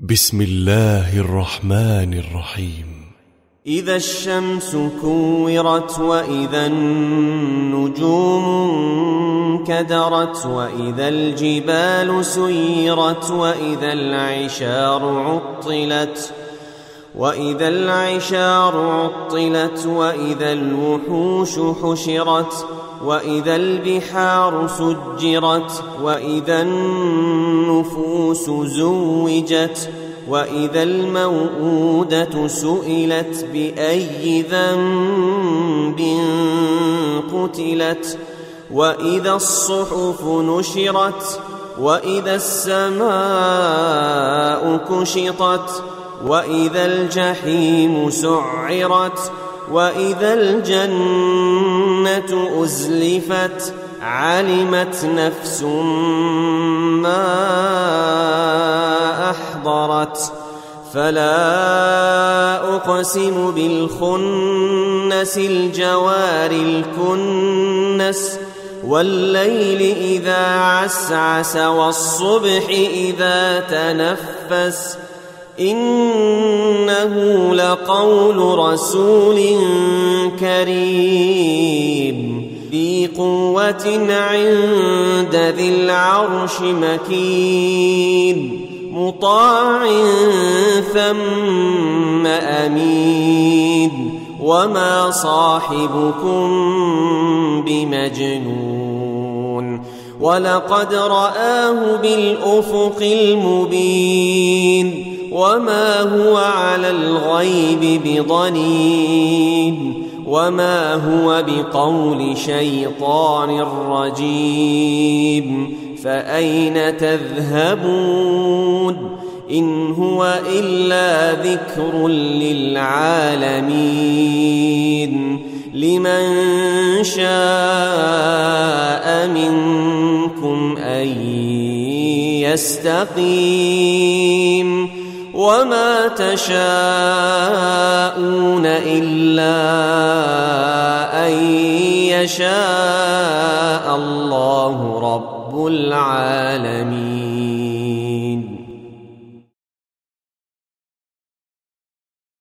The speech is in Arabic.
بسم الله الرحمن الرحيم. إذا الشمس كورت وإذا النجوم انكدرت وإذا الجبال سيرت وإذا العشار عطلت وإذا الوحوش حشرت وإذا البحار سجرت وإذا النفوس زوجت وإذا الموءودة سئلت بأي ذنب قتلت وإذا الصحف نشرت وإذا السماء كشطت وإذا الجحيم سعرت وإذا الجنة أزلفت علمت نفس ما أحضرت فلا أقسم بالخنس الجوار الكنس والليل إذا عسعس والصبح إذا تنفس إنه لقول رسول كريم ذي قوة عند ذي العرش مكين مطاع ثم أمين وما صاحبكم بمجنون ولقد رآه بالأفق المبين وما هو على الغيب بضنين وما هو بقول شيطان رجيم فأين تذهبون إن هو إلا ذكر للعالمين لمن شاء منكم أن يستقيم وما تشاءون إلا أن يشاء الله رب العالمين.